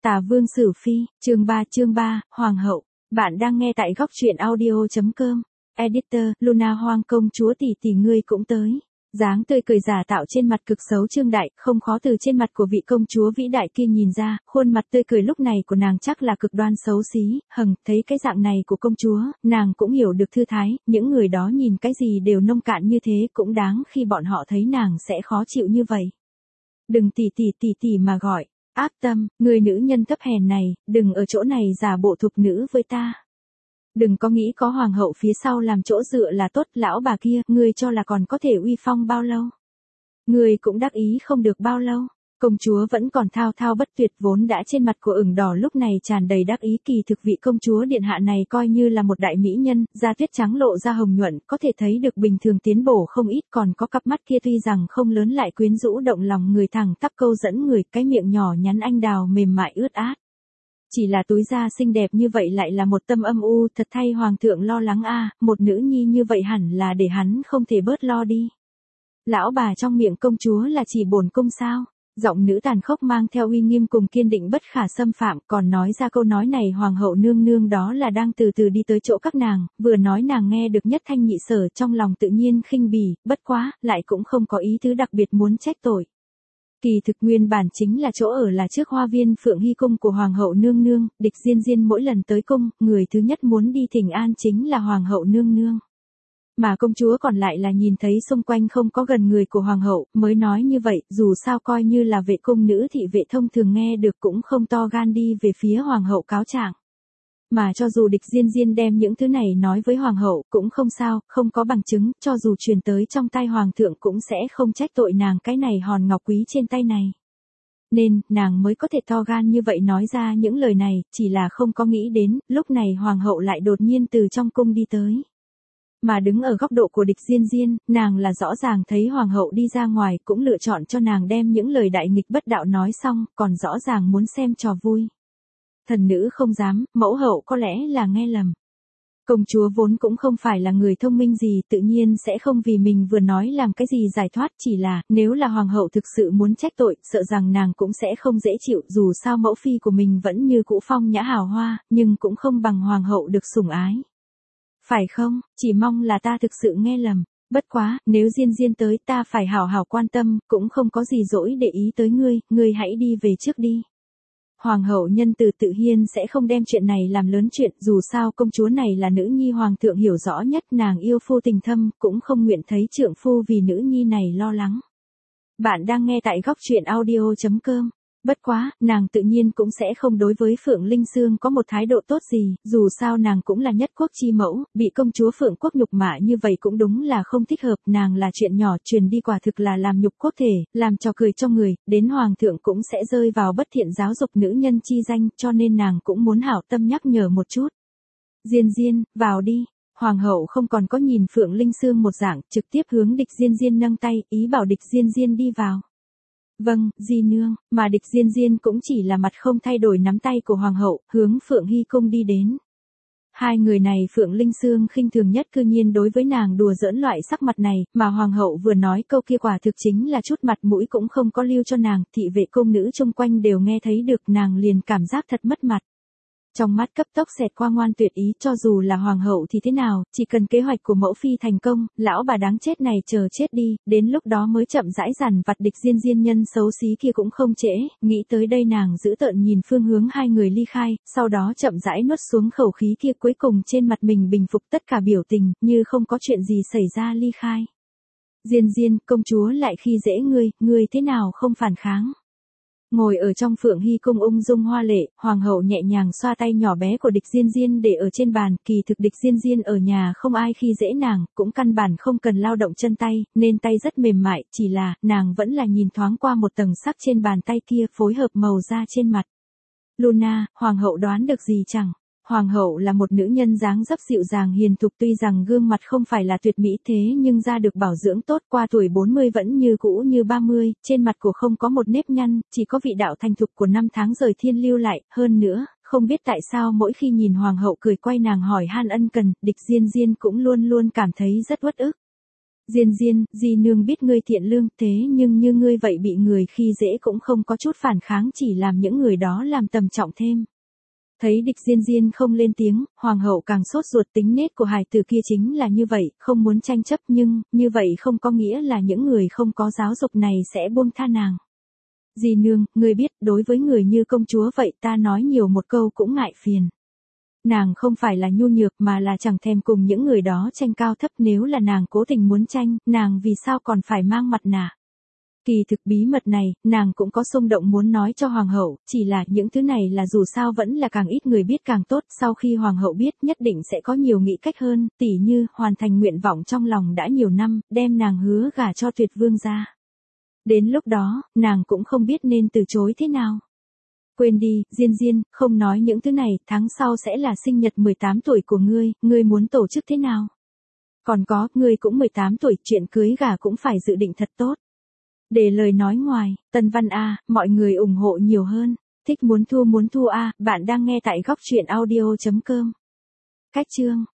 Tà Vương Sử Phi, chương 3, Hoàng hậu. Bạn đang nghe tại góc truyện audio.com. Editor, Luna Hoang công chúa tỷ tỷ ngươi cũng tới. Dáng tươi cười giả tạo trên mặt cực xấu Trương Đại, không khó từ trên mặt của vị công chúa vĩ đại kia nhìn ra, khuôn mặt tươi cười lúc này của nàng chắc là cực đoan xấu xí, thấy cái dạng này của công chúa, nàng cũng hiểu được thư thái, những người đó nhìn cái gì đều nông cạn như thế cũng đáng khi bọn họ thấy nàng sẽ khó chịu như vậy. Đừng tỷ mà gọi. Ác tâm, người nữ nhân thấp hèn này, đừng ở chỗ này giả bộ thục nữ với ta. Đừng có nghĩ có hoàng hậu phía sau làm chỗ dựa là tốt, lão bà kia, ngươi cho là còn có thể uy phong bao lâu. Ngươi cũng đắc ý không được bao lâu. Công chúa vẫn còn thao thao bất tuyệt, vốn đã trên mặt của ửng đỏ lúc này tràn đầy đắc ý. Kỳ thực vị công chúa điện hạ này coi như là một đại mỹ nhân, da tuyết trắng lộ ra hồng nhuận, có thể thấy được bình thường tiến bổ không ít, còn có cặp mắt kia tuy rằng không lớn lại quyến rũ động lòng người, thẳng tắp câu dẫn người, cái miệng nhỏ nhắn anh đào mềm mại ướt át. Chỉ là túi da xinh đẹp như vậy lại là một tâm âm u, thật thay hoàng thượng lo lắng a, một nữ nhi như vậy hẳn là để hắn không thể bớt lo đi. Lão bà trong miệng công chúa là chỉ bổn cung sao? Giọng nữ tàn khốc mang theo uy nghiêm cùng kiên định bất khả xâm phạm, còn nói ra câu nói này hoàng hậu nương nương đó là đang từ từ đi tới chỗ các nàng, vừa nói nàng nghe được nhất thanh nhị sở, trong lòng tự nhiên khinh bỉ, bất quá, lại cũng không có ý tứ đặc biệt muốn trách tội. Kỳ thực nguyên bản chính là chỗ ở là trước hoa viên Phượng Hy cung của hoàng hậu nương nương, Địch Diên Diên mỗi lần tới cung, người thứ nhất muốn đi thỉnh an chính là hoàng hậu nương nương. Mà công chúa còn lại là nhìn thấy xung quanh không có gần người của hoàng hậu, mới nói như vậy, dù sao coi như là vệ cung nữ thị vệ thông thường nghe được cũng không to gan đi về phía hoàng hậu cáo trạng. Mà cho dù Địch Diên Diên đem những thứ này nói với hoàng hậu cũng không sao, không có bằng chứng, cho dù truyền tới trong tay hoàng thượng cũng sẽ không trách tội nàng cái này hòn ngọc quý trên tay này. Nên, nàng mới có thể to gan như vậy nói ra những lời này, chỉ là không có nghĩ đến, lúc này hoàng hậu lại đột nhiên từ trong cung đi tới. Mà đứng ở góc độ của Địch Diên Diên, nàng là rõ ràng thấy hoàng hậu đi ra ngoài cũng lựa chọn cho nàng đem những lời đại nghịch bất đạo nói xong, còn rõ ràng muốn xem trò vui. Thần nữ không dám, mẫu hậu có lẽ là nghe lầm. Công chúa vốn cũng không phải là người thông minh gì, tự nhiên sẽ không vì mình vừa nói làm cái gì giải thoát, chỉ là, nếu là hoàng hậu thực sự muốn trách tội, sợ rằng nàng cũng sẽ không dễ chịu, dù sao mẫu phi của mình vẫn như cũ phong nhã hào hoa, nhưng cũng không bằng hoàng hậu được sủng ái. Phải không, chỉ mong là ta thực sự nghe lầm, bất quá, nếu Diên Diên tới ta phải hảo hảo quan tâm, cũng không có gì dỗi để ý tới ngươi hãy đi về trước đi. Hoàng hậu nhân từ tự nhiên sẽ không đem chuyện này làm lớn chuyện, dù sao công chúa này là nữ nhi hoàng thượng hiểu rõ nhất, nàng yêu phu tình thâm, cũng không nguyện thấy trượng phu vì nữ nhi này lo lắng. Bạn đang nghe tại góc truyện audio.com. Bất quá, nàng tự nhiên cũng sẽ không đối với Phượng Linh Sương có một thái độ tốt gì, dù sao nàng cũng là nhất quốc chi mẫu, bị công chúa Phượng quốc nhục mạ như vậy cũng đúng là không thích hợp, nàng là chuyện nhỏ truyền đi quả thực là làm nhục quốc thể, làm trò cười cho người, đến hoàng thượng cũng sẽ rơi vào bất thiện giáo dục nữ nhân chi danh, cho nên nàng cũng muốn hảo tâm nhắc nhở một chút. Diên Diên, vào đi. Hoàng hậu không còn có nhìn Phượng Linh Sương một dạng, trực tiếp hướng Địch Diên Diên nâng tay, ý bảo Địch Diên Diên đi vào. Vâng, di nương, mà Địch Diên Diên cũng chỉ là mặt không thay đổi nắm tay của hoàng hậu, hướng Phượng Hy cung đi đến. Hai người này Phượng Linh Sương khinh thường nhất, cư nhiên đối với nàng đùa giỡn loại sắc mặt này, mà hoàng hậu vừa nói câu kia quả thực chính là chút mặt mũi cũng không có lưu cho nàng, thị vệ cung nữ chung quanh đều nghe thấy được, nàng liền cảm giác thật mất mặt. Trong mắt cấp tốc xẹt qua ngoan tuyệt ý, cho dù là hoàng hậu thì thế nào, chỉ cần kế hoạch của mẫu phi thành công, lão bà đáng chết này chờ chết đi, đến lúc đó mới chậm rãi dằn vặt Địch Diên Diên nhân xấu xí kia cũng không trễ, nghĩ tới đây nàng giữ tợn nhìn phương hướng hai người ly khai, sau đó chậm rãi nuốt xuống khẩu khí kia, cuối cùng trên mặt mình bình phục tất cả biểu tình, như không có chuyện gì xảy ra ly khai. Diên Diên, công chúa lại khi dễ ngươi thế nào không phản kháng. Ngồi ở trong Phượng Hy cung ung dung hoa lệ, hoàng hậu nhẹ nhàng xoa tay nhỏ bé của Địch Diên Diên để ở trên bàn, kỳ thực Địch Diên Diên ở nhà không ai khi dễ nàng, cũng căn bản không cần lao động chân tay, nên tay rất mềm mại, chỉ là, nàng vẫn là nhìn thoáng qua một tầng sắc trên bàn tay kia phối hợp màu da trên mặt. Luna, hoàng hậu đoán được gì chẳng? Hoàng hậu là một nữ nhân dáng dấp dịu dàng hiền thục, tuy rằng gương mặt không phải là tuyệt mỹ thế nhưng da được bảo dưỡng tốt, qua tuổi 40 vẫn như cũ như 30, trên mặt của không có một nếp nhăn, chỉ có vị đạo thành thục của năm tháng rời thiên lưu lại, hơn nữa, không biết tại sao mỗi khi nhìn hoàng hậu cười quay nàng hỏi han ân cần, Địch Diên Diên cũng luôn luôn cảm thấy rất uất ức. Diên Diên, Di nương biết ngươi thiện lương, thế nhưng như ngươi vậy bị người khi dễ cũng không có chút phản kháng, chỉ làm những người đó làm tầm trọng thêm. Thấy địch Diên Diên không lên tiếng, hoàng hậu càng sốt ruột, tính nết của hài tử kia chính là như vậy, không muốn tranh chấp, nhưng, như vậy không có nghĩa là những người không có giáo dục này sẽ buông tha nàng. Di nương, ngươi biết, đối với người như công chúa vậy ta nói nhiều một câu cũng ngại phiền. Nàng không phải là nhu nhược mà là chẳng thèm cùng những người đó tranh cao thấp, nếu là nàng cố tình muốn tranh, nàng vì sao còn phải mang mặt nạ. Kỳ thực bí mật này, nàng cũng có xung động muốn nói cho hoàng hậu, chỉ là những thứ này là dù sao vẫn là càng ít người biết càng tốt, sau khi hoàng hậu biết nhất định sẽ có nhiều nghĩ cách hơn, tỉ như, hoàn thành nguyện vọng trong lòng đã nhiều năm, đem nàng hứa gả cho Tuyệt vương gia. Đến lúc đó, nàng cũng không biết nên từ chối thế nào. Quên đi, Diên Diên, không nói những thứ này, tháng sau sẽ là sinh nhật 18 tuổi của ngươi muốn tổ chức thế nào? Còn có, ngươi cũng 18 tuổi, chuyện cưới gả cũng phải dự định thật tốt. Để lời nói ngoài, Tân Văn A, mọi người ủng hộ nhiều hơn. Thích muốn thua A, bạn đang nghe tại góc truyện audio.com. Cách chương